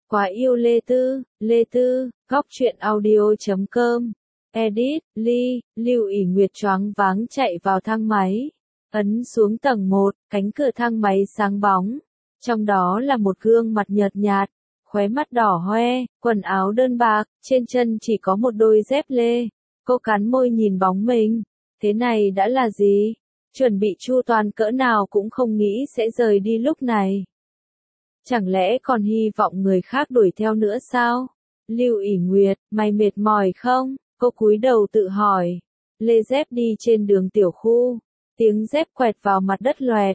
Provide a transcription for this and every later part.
Quá yêu Lê Tư, góc truyện audio.com. Edit, Lưu ỉ Nguyệt choáng váng chạy vào thang máy. Ấn xuống tầng 1, cánh cửa thang máy sáng bóng. Trong đó là một gương mặt nhợt nhạt, khóe mắt đỏ hoe, quần áo đơn bạc, trên chân chỉ có một đôi dép lê. Cô cắn môi nhìn bóng mình. Thế này đã là gì? Chuẩn bị chu toàn cỡ nào cũng không nghĩ sẽ rời đi lúc này. Chẳng lẽ còn hy vọng người khác đuổi theo nữa sao? Lưu ỉ Nguyệt, mày mệt mỏi không? Cô cúi đầu tự hỏi. Lê dép đi trên đường tiểu khu. Tiếng dép quẹt vào mặt đất loẹt.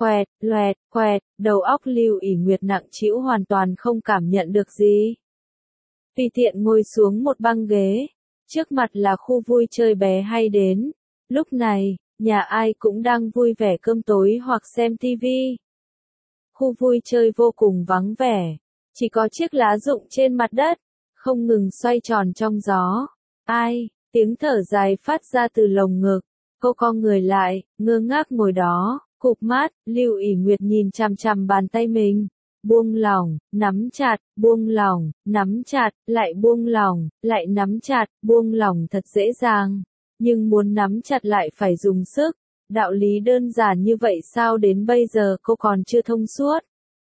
Quẹt, đầu óc Lưu ỉ Nguyệt nặng trĩu hoàn toàn không cảm nhận được gì. Tùy tiện ngồi xuống một băng ghế. Trước mặt là khu vui chơi bé hay đến. Lúc này, nhà ai cũng đang vui vẻ cơm tối hoặc xem tivi. Khu vui chơi vô cùng vắng vẻ, chỉ có chiếc lá rụng trên mặt đất, không ngừng xoay tròn trong gió. Ai, tiếng thở dài phát ra từ lồng ngực. Cô co người lại, ngơ ngác ngồi đó, cụp mắt. Lưu ỉ Nguyệt nhìn chằm chằm bàn tay mình. Buông lỏng, nắm chặt, buông lỏng, nắm chặt, lại buông lỏng, lại nắm chặt, buông lỏng thật dễ dàng. Nhưng muốn nắm chặt lại phải dùng sức. Đạo lý đơn giản như vậy sao đến bây giờ cô còn chưa thông suốt?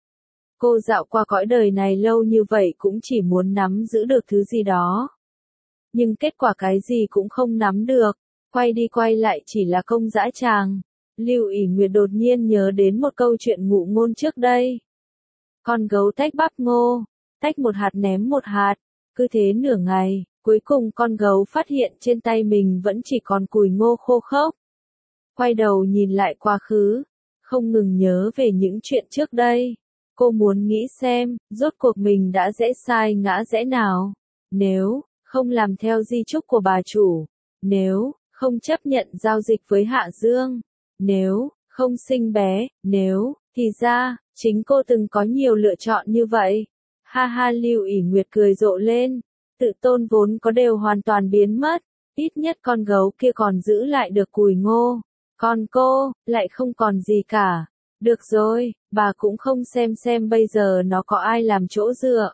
Cô dạo qua cõi đời này lâu như vậy cũng chỉ muốn nắm giữ được thứ gì đó. Nhưng kết quả cái gì cũng không nắm được, quay đi quay lại chỉ là công dã tràng. Lưu ỉ Nguyệt đột nhiên nhớ đến một câu chuyện ngụ ngôn trước đây. Con gấu tách bắp ngô, tách một hạt ném một hạt, cứ thế nửa ngày, cuối cùng con gấu phát hiện trên tay mình vẫn chỉ còn cùi ngô khô khốc. Quay đầu nhìn lại quá khứ, không ngừng nhớ về những chuyện trước đây. Cô muốn nghĩ xem, rốt cuộc mình đã rẽ sai ngã rẽ nào. Nếu không làm theo di chúc của bà chủ, nếu không chấp nhận giao dịch với Hạ Dương, nếu không sinh bé, nếu, thì ra, chính cô từng có nhiều lựa chọn như vậy. Ha ha, Lưu ỉ Nguyệt cười rộ lên, tự tôn vốn có đều hoàn toàn biến mất, ít nhất con gấu kia còn giữ lại được cùi ngô. Còn cô, lại không còn gì cả. Được rồi, bà cũng không xem bây giờ nó có ai làm chỗ dựa.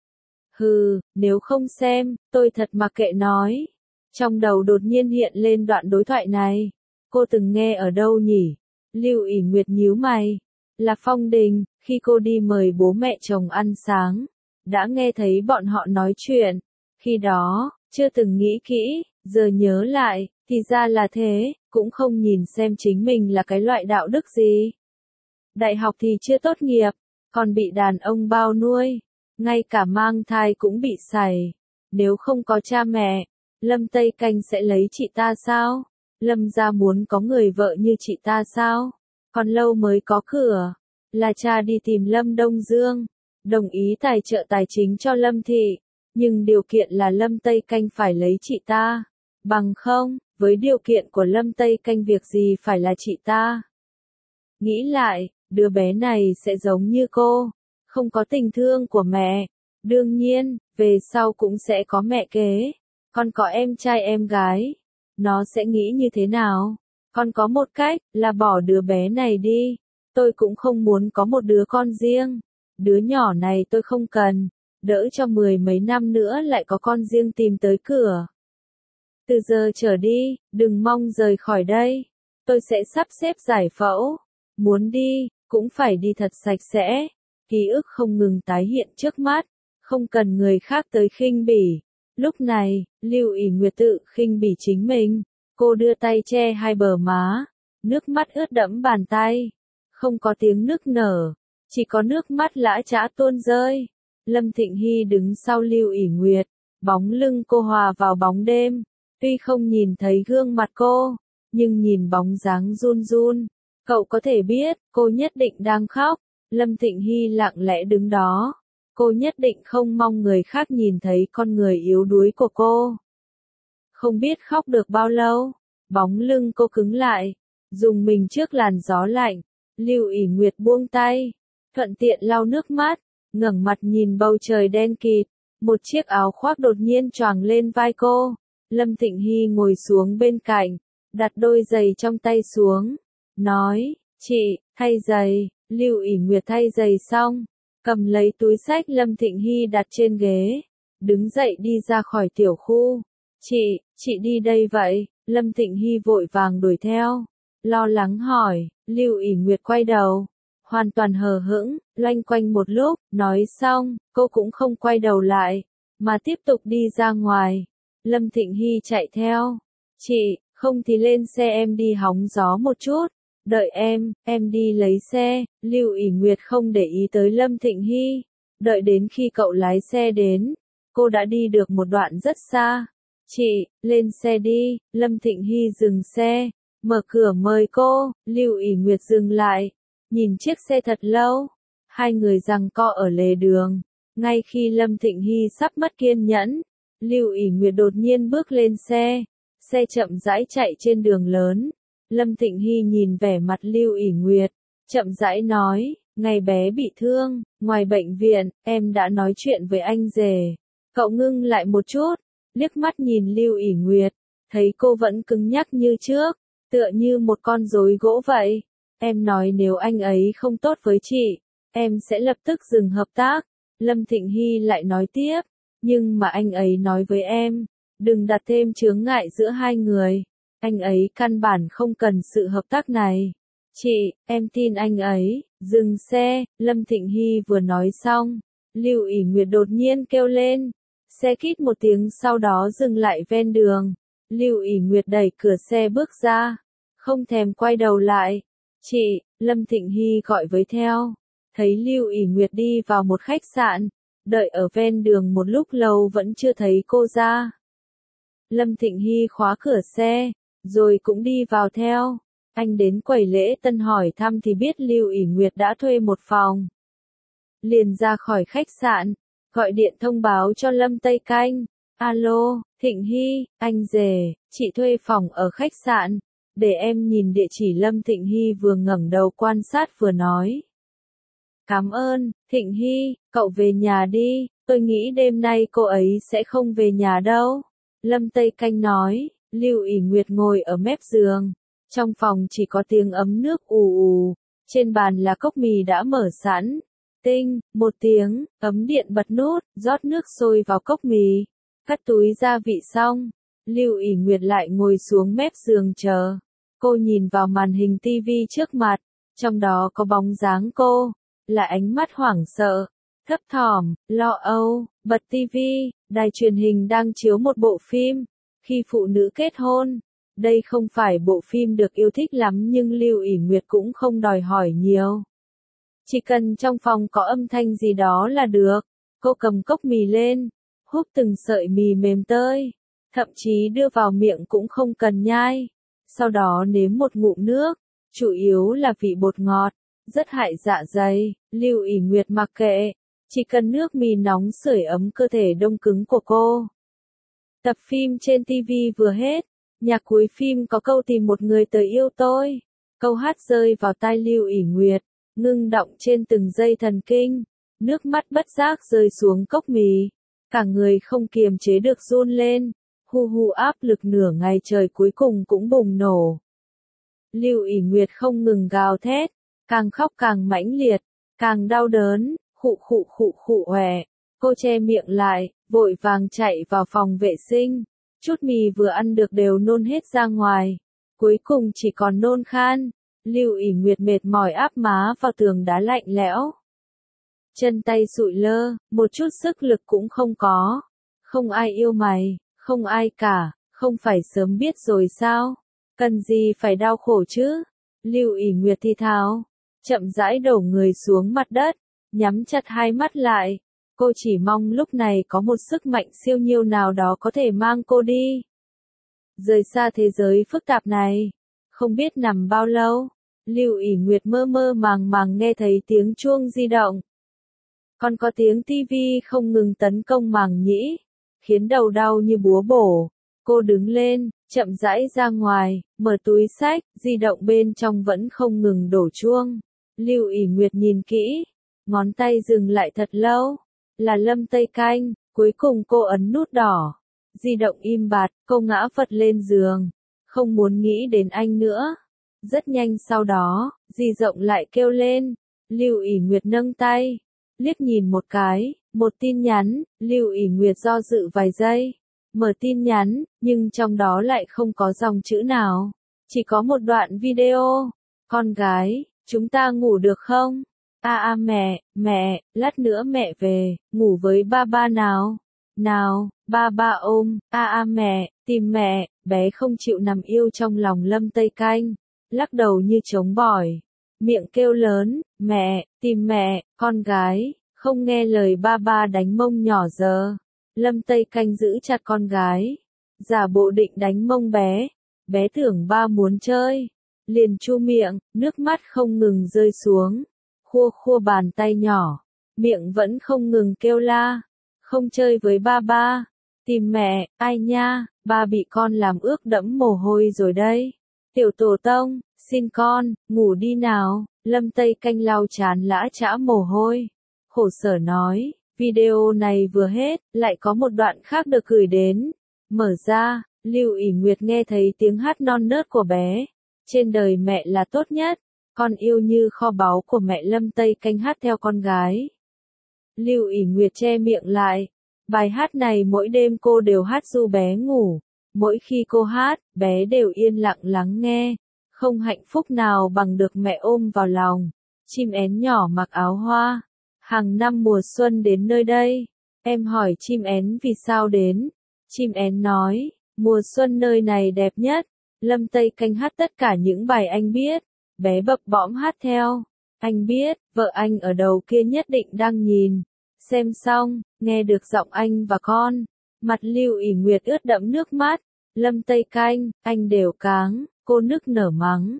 Hừ, nếu không xem, tôi thật mặc kệ nói. Trong đầu đột nhiên hiện lên đoạn đối thoại này. Cô từng nghe ở đâu nhỉ? Lưu ỉ Nguyệt nhíu mày. Là Phong Đình, khi cô đi mời bố mẹ chồng ăn sáng. Đã nghe thấy bọn họ nói chuyện. Khi đó, chưa từng nghĩ kỹ, giờ nhớ lại, thì ra là thế, cũng không nhìn xem chính mình là cái loại đạo đức gì. Đại học thì chưa tốt nghiệp, còn bị đàn ông bao nuôi, ngay cả mang thai cũng bị sảy. Nếu không có cha mẹ, Lâm Tây Canh sẽ lấy chị ta sao? Lâm gia muốn có người vợ như chị ta sao? Còn lâu mới có cửa. Là cha đi tìm Lâm Đông Dương, đồng ý tài trợ tài chính cho Lâm Thị, nhưng điều kiện là Lâm Tây Canh phải lấy chị ta. Bằng không, với điều kiện của Lâm Tây Canh việc gì phải là chị ta. Nghĩ lại, đứa bé này sẽ giống như cô, không có tình thương của mẹ. Đương nhiên, về sau cũng sẽ có mẹ kế. Con có em trai em gái. Nó sẽ nghĩ như thế nào? Con có một cách, là bỏ đứa bé này đi. Tôi cũng không muốn có một đứa con riêng. Đứa nhỏ này tôi không cần. Đỡ cho 10 mấy năm nữa lại có con riêng tìm tới cửa. Từ giờ trở đi, đừng mong rời khỏi đây. Tôi sẽ sắp xếp giải phẫu. Muốn đi, cũng phải đi thật sạch sẽ. Ký ức không ngừng tái hiện trước mắt. Không cần người khác tới khinh bỉ. Lúc này, Lưu ỉ Nguyệt tự khinh bỉ chính mình. Cô đưa tay che hai bờ má. Nước mắt ướt đẫm bàn tay. Không có tiếng nức nở. Chỉ có nước mắt lã chã tuôn rơi. Lâm Thịnh Hy đứng sau Lưu ỉ Nguyệt. Bóng lưng cô hòa vào bóng đêm. Tuy không nhìn thấy gương mặt cô, nhưng nhìn bóng dáng run run, cậu có thể biết, cô nhất định đang khóc. Lâm Thịnh Hy lặng lẽ đứng đó. Cô nhất định không mong người khác nhìn thấy con người yếu đuối của cô. Không biết khóc được bao lâu, bóng lưng cô cứng lại, dùng mình trước làn gió lạnh. Lưu ỉ Nguyệt buông tay, thuận tiện lau nước mắt, ngẩng mặt nhìn bầu trời đen kịt. Một chiếc áo khoác đột nhiên choàng lên vai cô. Lâm Thịnh Hy ngồi xuống bên cạnh, đặt đôi giày trong tay xuống, nói, chị, thay giày. Lưu ỉ Nguyệt thay giày xong, Cầm lấy túi xách Lâm Thịnh Hy đặt trên ghế, đứng dậy đi ra khỏi tiểu khu. Chị đi đây vậy? Lâm Thịnh Hy vội vàng đuổi theo, lo lắng hỏi. Lưu ỷ Nguyệt quay đầu, hoàn toàn hờ hững, loanh quanh một lúc, nói xong, cô cũng không quay đầu lại, mà tiếp tục đi ra ngoài. Lâm Thịnh Hy chạy theo. Chị, không thì lên xe em đi hóng gió một chút. Đợi em đi lấy xe. Lưu ỷ Nguyệt không để ý tới Lâm Thịnh Hy. Đợi đến khi cậu lái xe đến, cô đã đi được một đoạn rất xa. Chị, lên xe đi. Lâm Thịnh Hy dừng xe, mở cửa mời cô. Lưu ỷ Nguyệt dừng lại, nhìn chiếc xe thật lâu. Hai người giằng co ở lề đường. Ngay khi Lâm Thịnh Hy sắp mất kiên nhẫn, Lưu ỷ Nguyệt đột nhiên bước lên xe. Xe chậm rãi chạy trên đường lớn. Lâm Thịnh Hy nhìn vẻ mặt Lưu ỷ Nguyệt, chậm rãi nói, ngày bé bị thương, ngoài bệnh viện, em đã nói chuyện với anh rể. Cậu ngưng lại một chút, liếc mắt nhìn Lưu ỷ Nguyệt, thấy cô vẫn cứng nhắc như trước, tựa như một con rối gỗ vậy. Em nói nếu anh ấy không tốt với chị, em sẽ lập tức dừng hợp tác. Lâm Thịnh Hy lại nói tiếp, nhưng mà anh ấy nói với em, đừng đặt thêm chướng ngại giữa hai người. Anh ấy căn bản không cần sự hợp tác này. Chị, em tin anh ấy. Dừng xe. Lâm Thịnh Hy vừa nói xong, Lưu ỷ Nguyệt đột nhiên kêu lên. Xe kít một tiếng sau đó dừng lại ven đường. Lưu ỷ Nguyệt đẩy cửa xe bước ra, không thèm quay đầu lại. Chị, Lâm Thịnh Hy gọi với theo. Thấy Lưu ỷ Nguyệt đi vào một khách sạn, đợi ở ven đường một lúc lâu vẫn chưa thấy cô ra. Lâm Thịnh Hy khóa cửa xe, rồi cũng đi vào theo. Anh đến quầy lễ tân hỏi thăm thì biết Lưu ỷ Nguyệt đã thuê một phòng. Liền ra khỏi khách sạn, gọi điện thông báo cho Lâm Tây Canh. Alo, Thịnh Hy, anh rể, chị thuê phòng ở khách sạn, để em nhìn địa chỉ. Lâm Thịnh Hy vừa ngẩng đầu quan sát vừa nói. Cảm ơn, Thịnh Hy, cậu về nhà đi, tôi nghĩ đêm nay cô ấy sẽ không về nhà đâu. Lâm Tây Canh nói. Lưu ỷ Nguyệt ngồi ở mép giường, trong phòng chỉ có tiếng ấm nước ù ù, trên bàn là cốc mì đã mở sẵn. Tinh, một tiếng, ấm điện bật nút, rót nước sôi vào cốc mì, cắt túi gia vị xong, Lưu ỷ Nguyệt lại ngồi xuống mép giường chờ. Cô nhìn vào màn hình tivi trước mặt, trong đó có bóng dáng cô, là ánh mắt hoảng sợ, thấp thỏm, lo âu. Bật tivi, đài truyền hình đang chiếu một bộ phim. Khi phụ nữ kết hôn. Đây không phải bộ phim được yêu thích lắm nhưng Lưu ỷ Nguyệt cũng không đòi hỏi nhiều. Chỉ cần trong phòng có âm thanh gì đó là được. Cô cầm cốc mì lên, húp từng sợi mì mềm tơi, thậm chí đưa vào miệng cũng không cần nhai. Sau đó nếm một ngụm nước, chủ yếu là vị bột ngọt, rất hại dạ dày. Lưu ỷ Nguyệt mặc kệ, chỉ cần nước mì nóng sưởi ấm cơ thể đông cứng của cô. Tập phim trên TV vừa hết, nhạc cuối phim có câu tìm một người tới yêu tôi. Câu hát rơi vào tai Lưu ỷ Nguyệt, ngưng đọng trên từng dây thần kinh, nước mắt bất giác rơi xuống cốc mì, cả người không kiềm chế được run lên, hu áp lực nửa ngày trời cuối cùng cũng bùng nổ. Lưu ỷ Nguyệt không ngừng gào thét, càng khóc càng mãnh liệt, càng đau đớn, khụ hoè. Cô che miệng lại, vội vàng chạy vào phòng vệ sinh. Chút mì vừa ăn được đều nôn hết ra ngoài. Cuối cùng chỉ còn nôn khan. Lưu ỷ Nguyệt mệt mỏi áp má vào tường đá lạnh lẽo. Chân tay sụi lơ, một chút sức lực cũng không có. Không ai yêu mày, không ai cả, không phải sớm biết rồi sao? Cần gì phải đau khổ chứ? Lưu ỷ Nguyệt thì thào, chậm rãi đổ người xuống mặt đất, nhắm chặt hai mắt lại. Cô chỉ mong lúc này có một sức mạnh siêu nhiên nào đó có thể mang cô đi. Rời xa thế giới phức tạp này. Không biết nằm bao lâu, Lưu ỷ Nguyệt mơ mơ màng nghe thấy tiếng chuông di động. Còn có tiếng tivi không ngừng tấn công màng nhĩ, khiến đầu đau như búa bổ. Cô đứng lên, chậm rãi ra ngoài, mở túi xách, di động bên trong vẫn không ngừng đổ chuông. Lưu ỷ Nguyệt nhìn kỹ, ngón tay dừng lại thật lâu. Là Lâm Tây Canh, cuối cùng cô ấn nút đỏ. Di động im bặt, cô ngã phật lên giường, không muốn nghĩ đến anh nữa. Rất nhanh sau đó, di động lại kêu lên. Lưu ỷ Nguyệt nâng tay. liếc nhìn một cái, một tin nhắn, Lưu ỷ Nguyệt do dự vài giây, mở tin nhắn, nhưng trong đó lại không có dòng chữ nào, chỉ có một đoạn video. Con gái, chúng ta ngủ được không? Mẹ, lát nữa mẹ về, ngủ với ba ba nào. Nào, ba ôm, mẹ, tìm mẹ, bé không chịu nằm yêu trong lòng Lâm Tây Canh, lắc đầu như trống bỏi, miệng kêu lớn, mẹ, tìm mẹ, con gái, không nghe lời ba ba đánh mông nhỏ giờ. Lâm Tây Canh giữ chặt con gái, giả bộ định đánh mông bé tưởng ba muốn chơi, liền chu miệng, nước mắt không ngừng rơi xuống, khua khua bàn tay nhỏ, miệng vẫn không ngừng kêu la, không chơi với ba ba, tìm mẹ, ai nha, ba bị con làm ướt đẫm mồ hôi rồi đây. Tiểu tổ tông, xin con, ngủ đi nào. Lâm Tây Canh lau chán lã chã mồ hôi, khổ sở nói, video này vừa hết, lại có một đoạn khác được gửi đến. Mở ra, Lưu ỷ Nguyệt nghe thấy tiếng hát non nớt của bé. Trên đời mẹ là tốt nhất, con yêu như kho báu của mẹ. Lâm Tây Canh hát theo con gái. Lưu ỷ Nguyệt che miệng lại. Bài hát này mỗi đêm cô đều hát ru bé ngủ. Mỗi khi cô hát, bé đều yên lặng lắng nghe. Không hạnh phúc nào bằng được mẹ ôm vào lòng. Chim én nhỏ mặc áo hoa. Hàng năm mùa xuân đến nơi đây. Em hỏi chim én vì sao đến. Chim én nói, mùa xuân nơi này đẹp nhất. Lâm Tây Canh hát tất cả những bài anh biết. Bé bập bõm hát theo. Anh biết, vợ anh ở đầu kia nhất định đang nhìn. Xem xong, nghe được giọng anh và con. Mặt Lưu ỷ Nguyệt ướt đẫm nước mắt. Lâm Tây Canh, anh đều cáng. Cô nức nở mắng,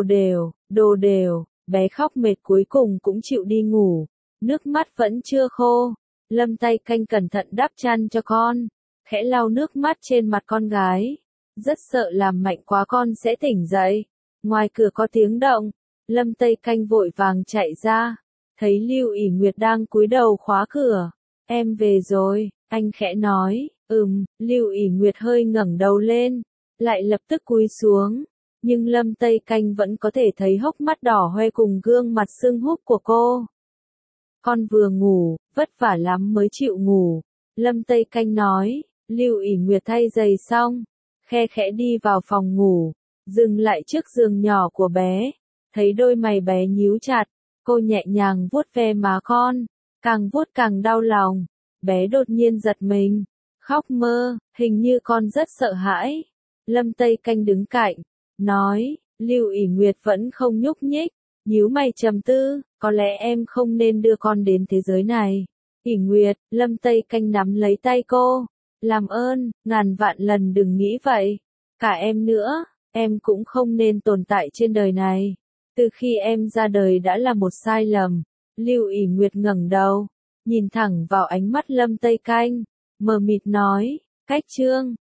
đồ đều. Bé khóc mệt cuối cùng cũng chịu đi ngủ. Nước mắt vẫn chưa khô. Lâm Tây Canh cẩn thận đắp chăn cho con. Khẽ lau nước mắt trên mặt con gái. Rất sợ làm mạnh quá con sẽ tỉnh dậy. Ngoài cửa có tiếng động. Lâm Tây Canh vội vàng chạy ra. Thấy Lưu ỷ Nguyệt đang cúi đầu khóa cửa. Em về rồi, anh khẽ nói. Lưu ỷ Nguyệt hơi ngẩng đầu lên. Lại lập tức cúi xuống. Nhưng Lâm Tây Canh vẫn có thể thấy hốc mắt đỏ hoe cùng gương mặt sưng húp của cô. Con vừa ngủ, vất vả lắm mới chịu ngủ. Lâm Tây Canh nói. Lưu ỷ Nguyệt thay giày xong. Khe khẽ đi vào phòng ngủ. Dừng lại trước giường nhỏ của bé. Thấy đôi mày bé nhíu chặt. Cô nhẹ nhàng vuốt ve má con. Càng vuốt càng đau lòng. Bé đột nhiên giật mình. Khóc mơ, hình như con rất sợ hãi. Lâm Tây Canh đứng cạnh. Nói, Lưu ỷ Nguyệt vẫn không nhúc nhích. Nhíu mày trầm tư, có lẽ em không nên đưa con đến thế giới này. ỷ Nguyệt, Lâm Tây Canh nắm lấy tay cô. Làm ơn, ngàn vạn lần đừng nghĩ vậy. Cả em nữa, em cũng không nên tồn tại trên đời này. Từ khi em ra đời đã là một sai lầm. Lưu ỷ Nguyệt ngẩng đầu, nhìn thẳng vào ánh mắt Lâm Tây Canh, mờ mịt nói, cách chương